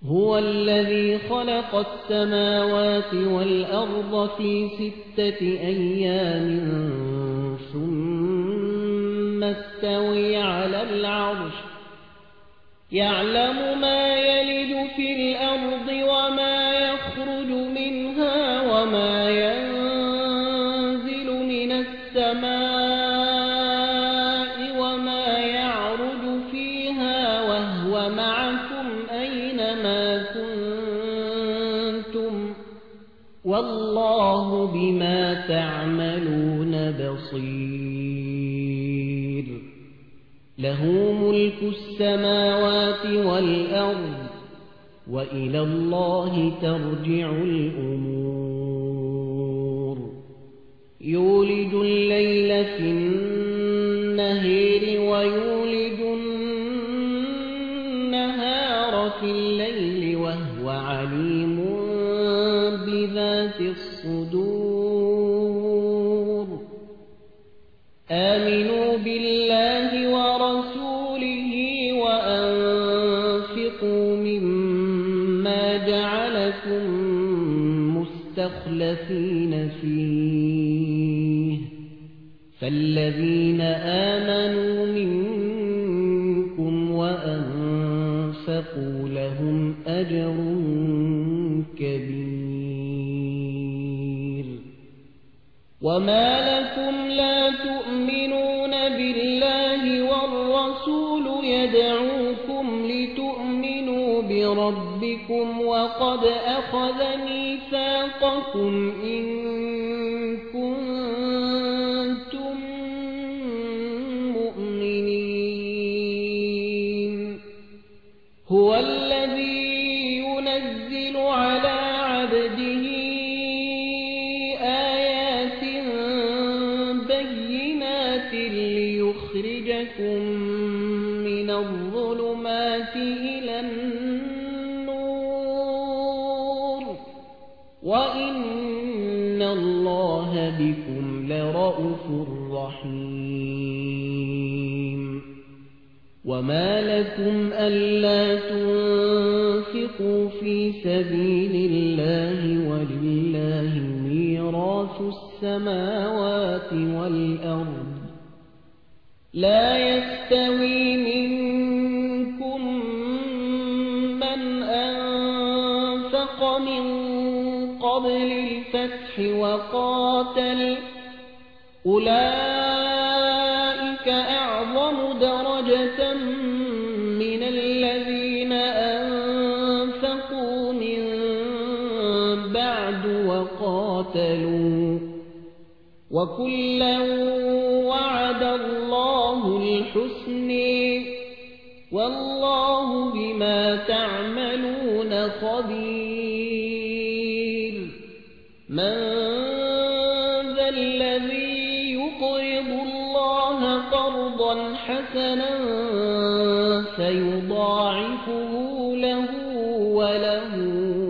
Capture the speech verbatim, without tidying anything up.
هو الذي خلق السماوات والأرض في ستة أيام ثم استوى على العرش يعلم ما يلج في الأرض وما يخرج منها وما ينزل من السماء وما يعرج فيها وهو معكم أينما كنتم والله بما تعملون بصير له ملك السماوات والأرض وإلى الله ترجع الأمور يولج الليل في النهار ويولج النهار في الليل وهو عليم بذات الصدور آمنوا بالله ورسوله وأنفقوا مما جعلكم مستخلفين فيه فالذين آمنوا منكم وأنفقوا لهم أجر كبير وما لكم لا تؤمنون بالله والرسول يدعوكم لتؤمنوا بربكم وقد أخذ ميثاقكم إن كنتم مؤمنين هو الذي ينزل على عبده آيات بينات ليخرجكم من الظلمات إلى النور وإن الله بكم لرءوف رحيم وما لكم ألا تنفقوا في سبيل الله ولله ميراث السماوات والأرض لا يستوي منكم من أنفق من قبل الفتح وقاتل أولئك أعظم درجة من الذين أنفقوا من بعد وقاتلوا وكلا وعد الله الحسن والله بما تعملون خبير من ذا الذي يقرض الله قرضا حسنا فيضاعفه له وله